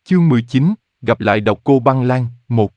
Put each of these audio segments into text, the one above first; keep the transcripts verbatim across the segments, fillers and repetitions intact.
Chương mười chín, gặp lại độc cô băng lan, một.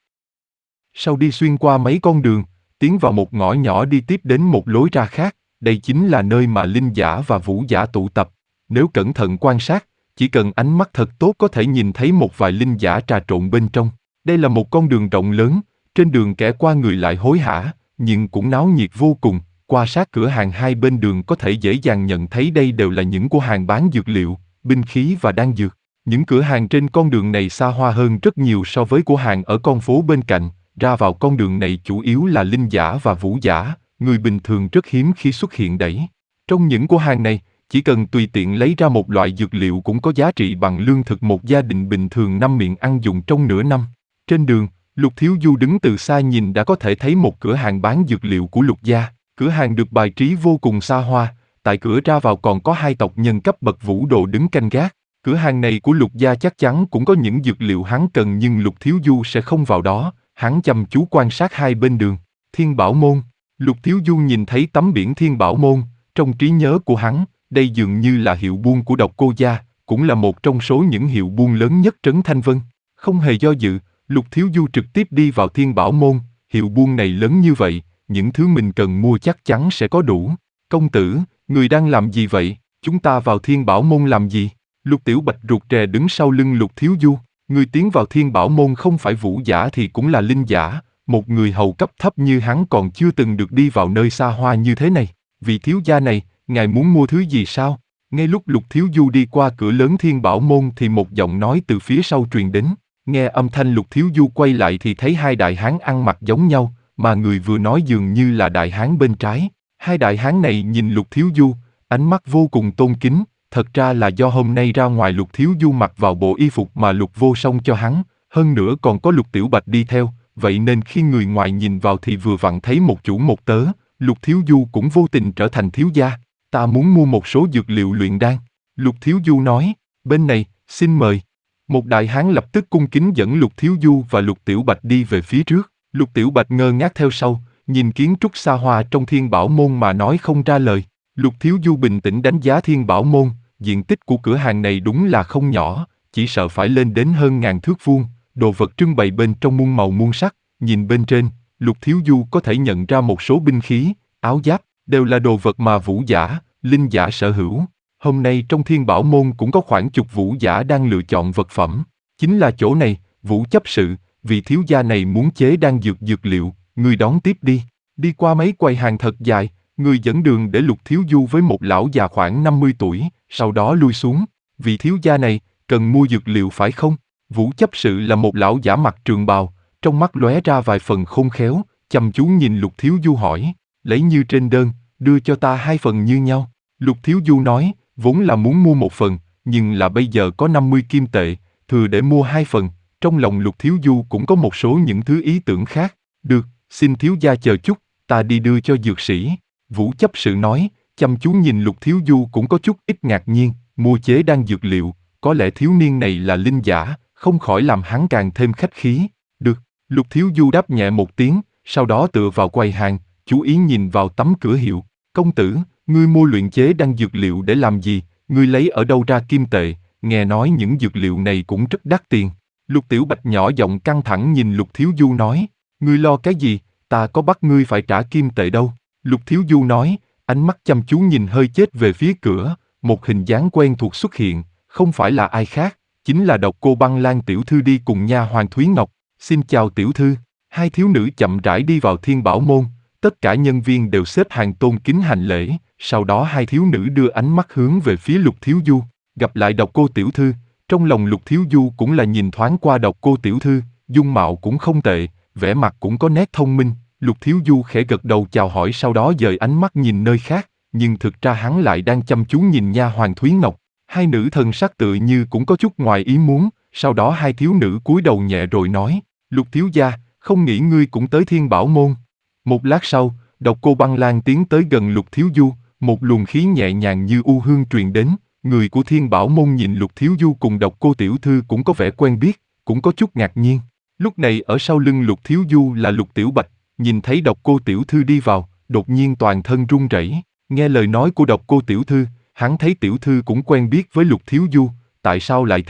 Sau đi xuyên qua mấy con đường, tiến vào một ngõ nhỏ đi tiếp đến một lối ra khác, đây chính là nơi mà linh giả và vũ giả tụ tập. Nếu cẩn thận quan sát, chỉ cần ánh mắt thật tốt có thể nhìn thấy một vài linh giả trà trộn bên trong. Đây là một con đường rộng lớn, trên đường kẻ qua người lại hối hả, nhưng cũng náo nhiệt vô cùng. Qua sát cửa hàng hai bên đường có thể dễ dàng nhận thấy đây đều là những cửa hàng bán dược liệu, binh khí và đan dược. Những cửa hàng trên con đường này xa hoa hơn rất nhiều so với cửa hàng ở con phố bên cạnh. Ra vào con đường này chủ yếu là linh giả và vũ giả, người bình thường rất hiếm khi xuất hiện đấy. Trong những cửa hàng này, chỉ cần tùy tiện lấy ra một loại dược liệu cũng có giá trị bằng lương thực một gia đình bình thường năm miệng ăn dùng trong nửa năm. Trên đường, Lục Thiếu Du đứng từ xa nhìn đã có thể thấy một cửa hàng bán dược liệu của Lục gia. Cửa hàng được bài trí vô cùng xa hoa, tại cửa ra vào còn có hai tộc nhân cấp bậc vũ đồ đứng canh gác. Cửa hàng này của Lục gia chắc chắn cũng có những dược liệu hắn cần nhưng Lục Thiếu Du sẽ không vào đó, hắn chăm chú quan sát hai bên đường. Thiên Bảo Môn. Lục Thiếu Du nhìn thấy tấm biển Thiên Bảo Môn, trong trí nhớ của hắn, đây dường như là hiệu buôn của độc cô gia, cũng là một trong số những hiệu buôn lớn nhất trấn Thanh Vân. Không hề do dự, Lục Thiếu Du trực tiếp đi vào Thiên Bảo Môn, hiệu buôn này lớn như vậy, những thứ mình cần mua chắc chắn sẽ có đủ. Công tử, người đang làm gì vậy? Chúng ta vào Thiên Bảo Môn làm gì? Lục Tiểu Bạch rụt rè đứng sau lưng Lục Thiếu Du. Người tiến vào Thiên Bảo Môn không phải vũ giả thì cũng là linh giả, một người hầu cấp thấp như hắn còn chưa từng được đi vào nơi xa hoa như thế này. Vị thiếu gia này, ngài muốn mua thứ gì sao? Ngay lúc Lục Thiếu Du đi qua cửa lớn Thiên Bảo Môn thì một giọng nói từ phía sau truyền đến. Nghe âm thanh Lục Thiếu Du quay lại thì thấy hai đại hán ăn mặc giống nhau, mà người vừa nói dường như là đại hán bên trái. Hai đại hán này nhìn Lục Thiếu Du, ánh mắt vô cùng tôn kính. Thật ra là do hôm nay ra ngoài Lục Thiếu Du mặc vào bộ y phục mà Lục Vô Song cho hắn, hơn nữa còn có Lục Tiểu Bạch đi theo, vậy nên khi người ngoài nhìn vào thì vừa vặn thấy một chủ một tớ, Lục Thiếu Du cũng vô tình trở thành thiếu gia. Ta muốn mua một số dược liệu luyện đan. Lục Thiếu Du nói, bên này, xin mời. Một đại hán lập tức cung kính dẫn Lục Thiếu Du và Lục Tiểu Bạch đi về phía trước. Lục Tiểu Bạch ngơ ngác theo sau, nhìn kiến trúc xa hoa trong Thiên Bảo Môn mà nói không ra lời. Lục Thiếu Du bình tĩnh đánh giá Thiên Bảo Môn, diện tích của cửa hàng này đúng là không nhỏ, chỉ sợ phải lên đến hơn ngàn thước vuông, đồ vật trưng bày bên trong muôn màu muôn sắc, nhìn bên trên, Lục Thiếu Du có thể nhận ra một số binh khí, áo giáp, đều là đồ vật mà vũ giả, linh giả sở hữu. Hôm nay trong Thiên Bảo Môn cũng có khoảng chục vũ giả đang lựa chọn vật phẩm. Chính là chỗ này, Vũ chấp sự, vị thiếu gia này muốn chế đan dược dược liệu, người đón tiếp đi. Đi qua mấy quầy hàng thật dài, người dẫn đường để Lục Thiếu Du với một lão già khoảng năm mươi tuổi, sau đó lui xuống. Vị thiếu gia này, cần mua dược liệu phải không? Vũ chấp sự là một lão giả mặc trường bào, trong mắt lóe ra vài phần khôn khéo, chăm chú nhìn Lục Thiếu Du hỏi, lấy như trên đơn, đưa cho ta hai phần như nhau. Lục Thiếu Du nói, vốn là muốn mua một phần, nhưng là bây giờ có năm mươi kim tệ, thừa để mua hai phần. Trong lòng Lục Thiếu Du cũng có một số những thứ ý tưởng khác. Được, xin thiếu gia chờ chút, ta đi đưa cho dược sĩ. Vũ chấp sự nói, chăm chú nhìn Lục Thiếu Du cũng có chút ít ngạc nhiên, mua chế đan dược liệu, có lẽ thiếu niên này là linh giả, không khỏi làm hắn càng thêm khách khí. Được, Lục Thiếu Du đáp nhẹ một tiếng, sau đó tựa vào quầy hàng, chú ý nhìn vào tấm cửa hiệu. Công tử, ngươi mua luyện chế đan dược liệu để làm gì, ngươi lấy ở đâu ra kim tệ, nghe nói những dược liệu này cũng rất đắt tiền. Lục Tiểu Bạch nhỏ giọng căng thẳng nhìn Lục Thiếu Du nói, ngươi lo cái gì, ta có bắt ngươi phải trả kim tệ đâu. Lục Thiếu Du nói, ánh mắt chăm chú nhìn hơi chết về phía cửa, một hình dáng quen thuộc xuất hiện, không phải là ai khác, chính là độc cô băng lan tiểu thư đi cùng nha hoàn Thúy Ngọc. Xin chào tiểu thư. Hai thiếu nữ chậm rãi đi vào Thiên Bảo Môn, tất cả nhân viên đều xếp hàng tôn kính hành lễ, sau đó hai thiếu nữ đưa ánh mắt hướng về phía Lục Thiếu Du, gặp lại độc cô tiểu thư. Trong lòng Lục Thiếu Du cũng là nhìn thoáng qua độc cô tiểu thư, dung mạo cũng không tệ, vẻ mặt cũng có nét thông minh. Lục Thiếu Du khẽ gật đầu chào hỏi sau đó dời ánh mắt nhìn nơi khác, nhưng thực ra hắn lại đang chăm chú nhìn nha hoàn Thúy Ngọc. Hai nữ thần sắc tựa như cũng có chút ngoài ý muốn, sau đó hai thiếu nữ cúi đầu nhẹ rồi nói, Lục thiếu gia, không nghĩ ngươi cũng tới Thiên Bảo Môn. Một lát sau, độc cô băng lan tiến tới gần Lục Thiếu Du, một luồng khí nhẹ nhàng như u hương truyền đến. Người của Thiên Bảo Môn nhìn Lục Thiếu Du cùng độc cô tiểu thư cũng có vẻ quen biết, cũng có chút ngạc nhiên. Lúc này ở sau lưng Lục Thiếu Du là Lục Tiểu Bạch, nhìn thấy độc cô tiểu thư đi vào, đột nhiên toàn thân run rẩy. Nghe lời nói của độc cô tiểu thư, hắn thấy tiểu thư cũng quen biết với Lục Thiếu Du, tại sao lại thế?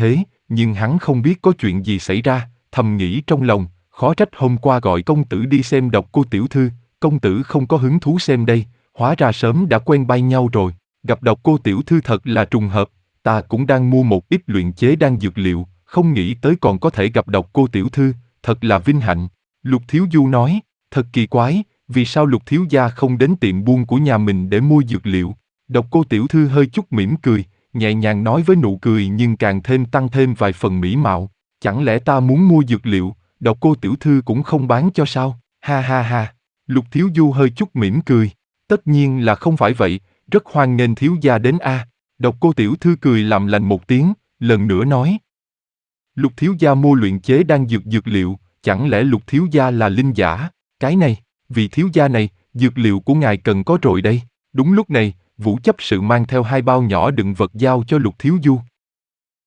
nhưng hắn không biết có chuyện gì xảy ra, thầm nghĩ trong lòng, khó trách hôm qua gọi công tử đi xem Độc Cô tiểu thư, công tử không có hứng thú xem đây, hóa ra sớm đã quen bay nhau rồi, gặp Độc Cô tiểu thư thật là trùng hợp, ta cũng đang mua một ít luyện chế đan dược liệu, không nghĩ tới còn có thể gặp Độc Cô tiểu thư, thật là vinh hạnh. Lục Thiếu Du nói, thật kỳ quái, vì sao Lục thiếu gia không đến tiệm buôn của nhà mình để mua dược liệu? Độc Cô tiểu thư hơi chút mỉm cười, nhẹ nhàng nói với nụ cười nhưng càng thêm tăng thêm vài phần mỹ mạo, chẳng lẽ ta muốn mua dược liệu, Độc Cô tiểu thư cũng không bán cho sao? Ha ha ha. Lục Thiếu Du hơi chút mỉm cười, tất nhiên là không phải vậy, rất hoan nghênh thiếu gia đến a. Độc Cô tiểu thư cười làm lành một tiếng, lần nữa nói: Lục thiếu gia mua luyện chế đan dược dược liệu, chẳng lẽ Lục thiếu gia là linh giả? Cái này, vị thiếu gia này, dược liệu của ngài cần có rồi đây. Đúng lúc này, Vũ chấp sự mang theo hai bao nhỏ đựng vật giao cho Lục Thiếu Du.